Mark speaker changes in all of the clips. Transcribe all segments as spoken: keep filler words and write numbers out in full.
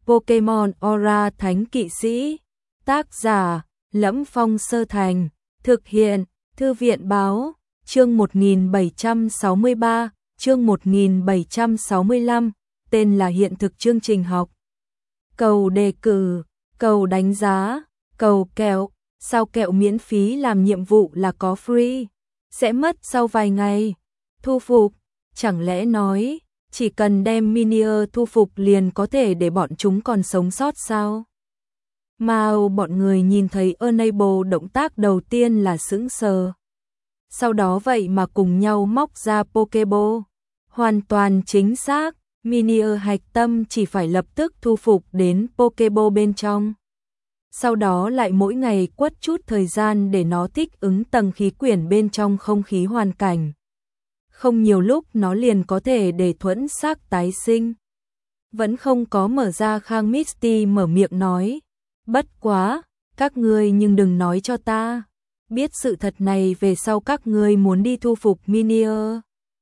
Speaker 1: Pokemon Aura Thánh Kỵ Sĩ. Tác giả: Lẫm Phong Sơ Thành. Thực hiện: Thư viện báo. Chương một nghìn bảy trăm sáu mươi ba, chương một nghìn bảy trăm sáu mươi lăm, tên là hiện thực chương trình học. Cầu đề cử, cầu đánh giá, cầu kẹo, sao kẹo miễn phí làm nhiệm vụ là có free, sẽ mất sau vài ngày. Thu phục, chẳng lẽ nói, chỉ cần đem Minier thu phục liền có thể để bọn chúng còn sống sót sao? Mau bọn người nhìn thấy Enable động tác đầu tiên là sững sờ. Sau đó vậy mà cùng nhau móc ra Pokeball. Hoàn toàn chính xác, Minier hạch tâm chỉ phải lập tức thu phục đến Pokeball bên trong. Sau đó lại mỗi ngày quất chút thời gian để nó thích ứng tầng khí quyển bên trong không khí hoàn cảnh. Không nhiều lúc nó liền có thể để thuẫn xác tái sinh. Vẫn không có mở ra Khang Misty mở miệng nói. Bất quá, các ngươi nhưng đừng nói cho ta. Biết sự thật này về sau các ngươi muốn đi thu phục Minier.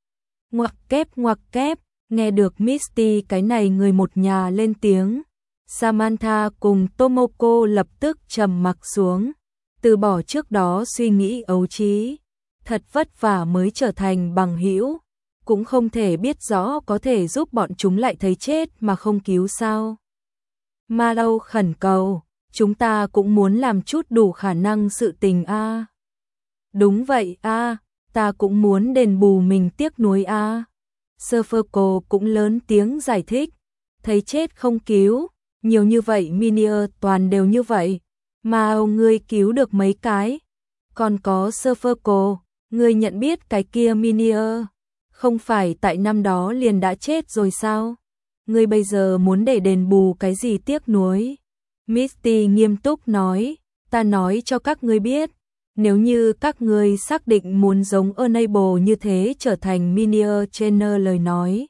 Speaker 1: Ngoặc kép ngoặc kép, nghe được Misty cái này người một nhà lên tiếng. Samantha cùng Tomoko lập tức trầm mặc xuống. Từ bỏ trước đó suy nghĩ ấu trí. Thật vất vả mới trở thành bằng hữu, cũng không thể biết rõ có thể giúp bọn chúng lại thấy chết mà không cứu sao. Mallow khẩn cầu, chúng ta cũng muốn làm chút đủ khả năng sự tình a. À. Đúng vậy a, à, ta cũng muốn đền bù mình tiếc nuối a. À. Serferco cũng lớn tiếng giải thích, thấy chết không cứu, nhiều như vậy Minier toàn đều như vậy, mà ngươi cứu được mấy cái. Còn có Serferco, ngươi nhận biết cái kia Minier, không phải tại năm đó liền đã chết rồi sao? Ngươi bây giờ muốn để đền bù cái gì tiếc nuối? Misty nghiêm túc nói, ta nói cho các ngươi biết, nếu như các ngươi xác định muốn giống Enable như thế trở thành Minier Trainer lời nói,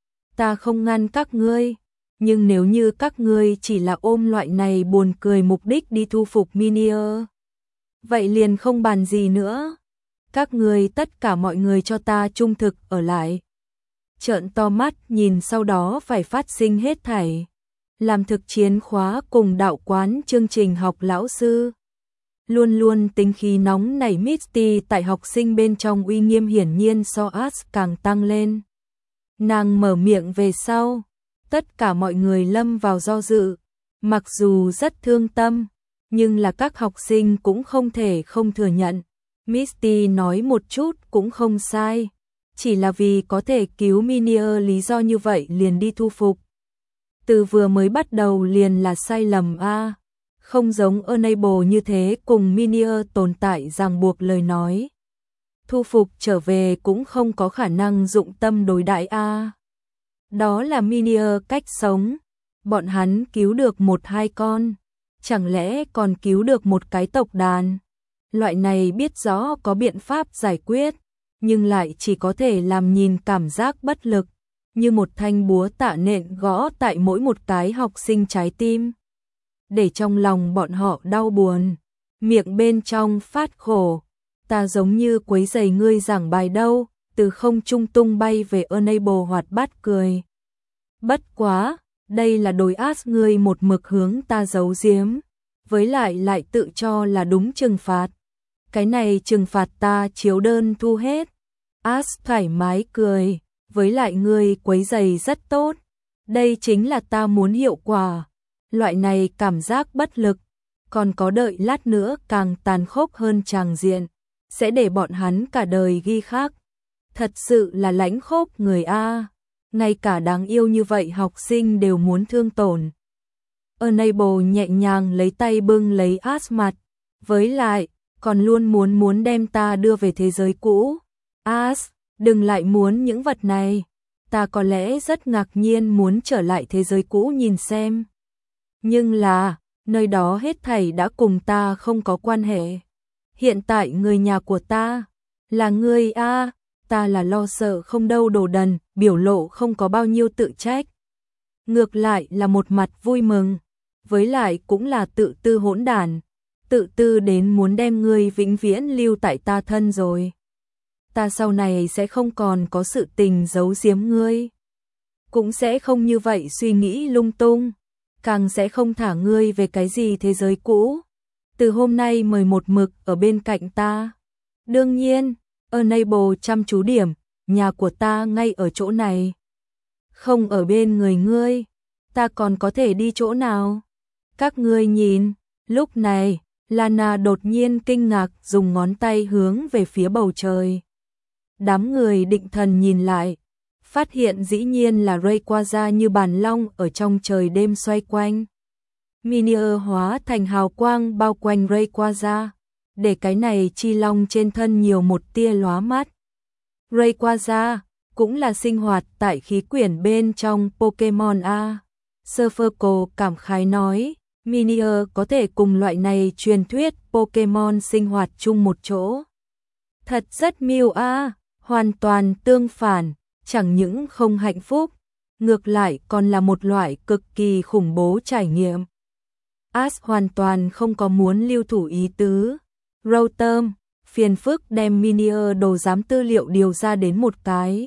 Speaker 1: ta không ngăn các ngươi, nhưng nếu như các ngươi chỉ là ôm loại này buồn cười mục đích đi thu phục Minier, vậy liền không bàn gì nữa. Các người tất cả mọi người cho ta trung thực ở lại. Trợn to mắt nhìn sau đó phải phát sinh hết thảy. Làm thực chiến khóa cùng đạo quán chương trình học lão sư. Luôn luôn tính khí nóng nảy Misty tại học sinh bên trong uy nghiêm hiển nhiên so As càng tăng lên. Nàng mở miệng về sau. Tất cả mọi người lâm vào do dự. Mặc dù rất thương tâm, nhưng là các học sinh cũng không thể không thừa nhận. Misty nói một chút cũng không sai, chỉ là vì có thể cứu Minier lý do như vậy liền đi thu phục. Từ vừa mới bắt đầu liền là sai lầm a, à. Không giống Enable như thế cùng Minier tồn tại ràng buộc lời nói. Thu phục trở về cũng không có khả năng dụng tâm đối đãi a. À. Đó là Minier cách sống, bọn hắn cứu được một hai con, chẳng lẽ còn cứu được một cái tộc đàn. Loại này biết rõ có biện pháp giải quyết, nhưng lại chỉ có thể làm nhìn cảm giác bất lực, như một thanh búa tạ nện gõ tại mỗi một cái học sinh trái tim. Để trong lòng bọn họ đau buồn, miệng bên trong phát khổ, ta giống như quấy giày ngươi giảng bài đâu, từ không trung tung bay về Enable hoạt bát cười. Bất quá, đây là đồi ác ngươi một mực hướng ta giấu giếm, với lại lại tự cho là đúng trừng phạt. Cái này trừng phạt ta chiếu đơn thu hết. As thoải mái cười, với lại ngươi quấy giày rất tốt. Đây chính là ta muốn hiệu quả. Loại này cảm giác bất lực, còn có đợi lát nữa càng tàn khốc hơn tràng diện, sẽ để bọn hắn cả đời ghi khắc. Thật sự là lãnh khốc người a, ngay cả đáng yêu như vậy học sinh đều muốn thương tổn. Enable nhẹ nhàng lấy tay bưng lấy As mặt, với lại còn luôn muốn muốn đem ta đưa về thế giới cũ. As, đừng lại muốn những vật này. Ta có lẽ rất ngạc nhiên muốn trở lại thế giới cũ nhìn xem. Nhưng là, nơi đó hết thảy đã cùng ta không có quan hệ. Hiện tại người nhà của ta là ngươi a, à, ta là lo sợ không đâu đồ đần, biểu lộ không có bao nhiêu tự trách. Ngược lại là một mặt vui mừng, với lại cũng là tự tư hỗn đản. Tự tư đến muốn đem ngươi vĩnh viễn lưu tại ta thân rồi. Ta sau này sẽ không còn có sự tình giấu giếm ngươi. Cũng sẽ không như vậy suy nghĩ lung tung. càng sẽ không thả ngươi về cái gì thế giới cũ. Từ hôm nay mời một mực ở bên cạnh ta. Đương nhiên, Enable chăm chú điểm, nhà của ta ngay ở chỗ này. Không ở bên người ngươi, ta còn có thể đi chỗ nào? Các ngươi nhìn, lúc này, Lana đột nhiên kinh ngạc dùng ngón tay hướng về phía bầu trời. Đám người định thần nhìn lại, phát hiện dĩ nhiên là Rayquaza như bàn long ở trong trời đêm xoay quanh. Minier hóa thành hào quang bao quanh Rayquaza, để cái này chi long trên thân nhiều một tia lóa mắt. Rayquaza cũng là sinh hoạt tại khí quyển bên trong Pokemon A. Surferco cảm khái nói, Minier có thể cùng loại này truyền thuyết Pokemon sinh hoạt chung một chỗ. Thật rất miêu a, hoàn toàn tương phản, chẳng những không hạnh phúc, ngược lại còn là một loại cực kỳ khủng bố trải nghiệm. Ash hoàn toàn không có muốn lưu thủ ý tứ. Rotom, phiền phức đem Minier đồ giám tư liệu điều ra đến một cái.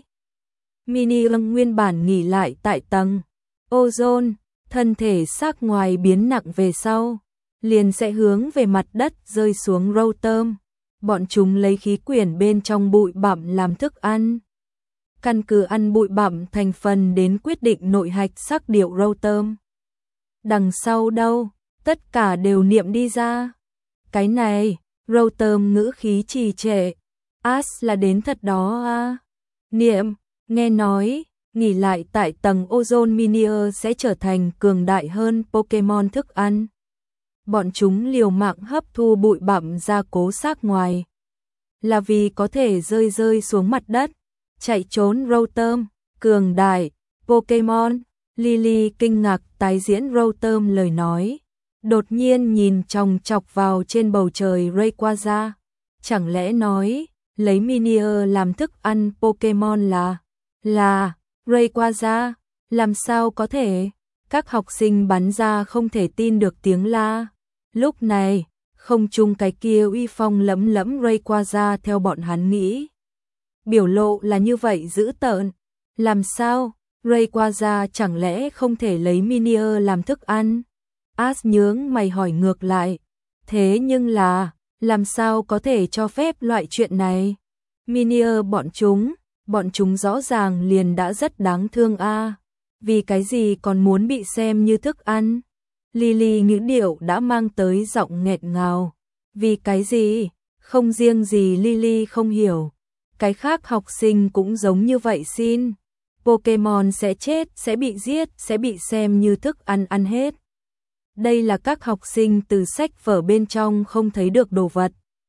Speaker 1: Minier nguyên bản nghỉ lại tại tầng ozone, thân thể xác ngoài biến nặng về sau, liền sẽ hướng về mặt đất rơi xuống Rotom. Bọn chúng lấy khí quyển bên trong bụi bặm làm thức ăn. Căn cứ ăn bụi bặm thành phần đến quyết định nội hạch sắc điệu Rotom. Đằng sau đâu, tất cả đều niệm đi ra. Cái này, Rotom ngữ khí trì trệ. Ash là đến thật đó à. Niệm, nghe nói, nghỉ lại tại tầng ozone Minier sẽ trở thành cường đại hơn Pokemon thức ăn. Bọn chúng liều mạng hấp thu bụi bặm ra cố xác ngoài. Là vì có thể rơi rơi xuống mặt đất, chạy trốn Rotom, cường đại, Pokemon. Lily kinh ngạc tái diễn Rotom lời nói. Đột nhiên nhìn chòng chọc vào trên bầu trời Rayquaza. Chẳng lẽ nói, lấy Minier làm thức ăn Pokemon là, là, Rayquaza, làm sao có thể? Các học sinh bắn ra không thể tin được tiếng la. Lúc này, không chung cái kia uy phong lẫm lẫm Rayquaza theo bọn hắn nghĩ. Biểu lộ là như vậy dữ tợn. Làm sao? Rayquaza chẳng lẽ không thể lấy Minier làm thức ăn? Ash nhướng mày hỏi ngược lại. Thế nhưng là, làm sao có thể cho phép loại chuyện này? Minier bọn chúng, bọn chúng rõ ràng liền đã rất đáng thương a. À. Vì cái gì còn muốn bị xem như thức ăn? Lily ngữ điệu đã mang tới giọng nghẹt ngào. Vì cái gì? Không riêng gì Lily không hiểu. Cái khác học sinh cũng giống như vậy xin. Pokemon sẽ chết, sẽ bị giết, sẽ bị xem như thức ăn ăn hết. Đây là các học sinh từ sách vở bên trong không thấy được đồ vật.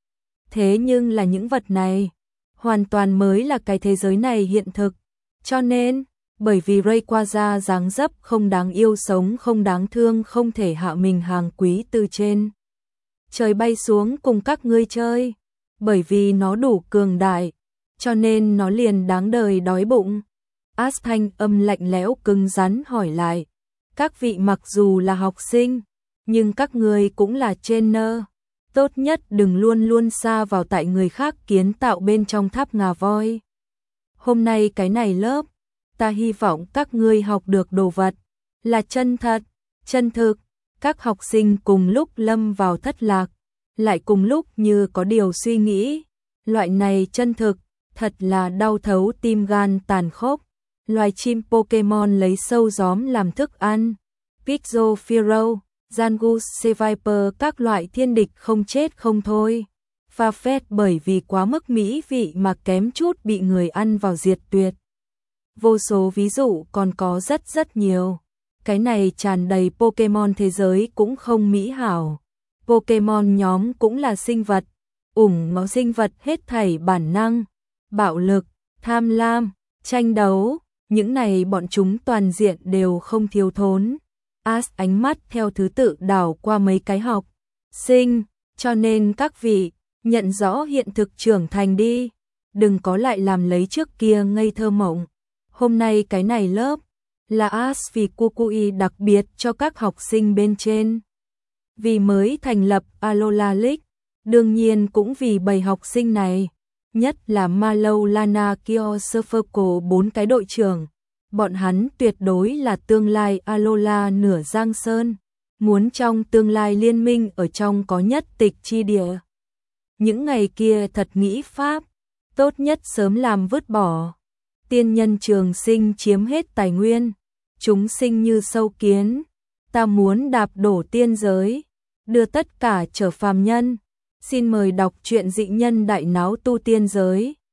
Speaker 1: Thế nhưng là những vật này, hoàn toàn mới là cái thế giới này hiện thực. Cho nên, bởi vì Rayquaza dáng dấp không đáng yêu sống không đáng thương không thể hạ mình hàng quý từ trên trời bay xuống cùng các ngươi chơi. Bởi vì nó đủ cường đại, cho nên nó liền đáng đời đói bụng. Ash thanh âm lạnh lẽo cứng rắn hỏi lại. Các vị mặc dù là học sinh, nhưng các ngươi cũng là trainer. Tốt nhất đừng luôn luôn xa vào tại người khác kiến tạo bên trong tháp ngà voi. Hôm nay cái này lớp, ta hy vọng các ngươi học được đồ vật là chân thật, chân thực. Các học sinh cùng lúc lâm vào thất lạc, lại cùng lúc như có điều suy nghĩ. Loại này chân thực, thật là đau thấu tim gan tàn khốc. Loài chim Pokemon lấy sâu gióm làm thức ăn. Pixel Firo, Zangoose, Seviper các loại thiên địch không chết không thôi. Farfetch bởi vì quá mức mỹ vị mà kém chút bị người ăn vào diệt tuyệt. Vô số ví dụ còn có rất rất nhiều. Cái này tràn đầy Pokemon thế giới cũng không mỹ hảo. Pokemon nhóm cũng là sinh vật, ủng ngó sinh vật hết thảy bản năng, bạo lực, tham lam, tranh đấu, những này bọn chúng toàn diện đều không thiếu thốn. Ash ánh mắt theo thứ tự đảo qua mấy cái học sinh, cho nên các vị, nhận rõ hiện thực trưởng thành đi, đừng có lại làm lấy trước kia ngây thơ mộng. Hôm nay cái này lớp, là Ash vì Kukui đặc biệt cho các học sinh bên trên. Vì mới thành lập Alola League, đương nhiên cũng vì bầy học sinh này, nhất là Mallow, Lana, Kyo, Surferco bốn cái đội trưởng. bọn hắn tuyệt đối là tương lai Alola nửa Giang Sơn, muốn trong tương lai liên minh ở trong có nhất tịch chi địa. Những ngày kia thật nghĩ pháp, tốt nhất sớm làm vứt bỏ. Tiên nhân trường sinh chiếm hết tài nguyên, chúng sinh như sâu kiến, ta muốn đạp đổ tiên giới, đưa tất cả trở phàm nhân. Xin mời đọc truyện Dị Nhân Đại Náo Tu Tiên Giới.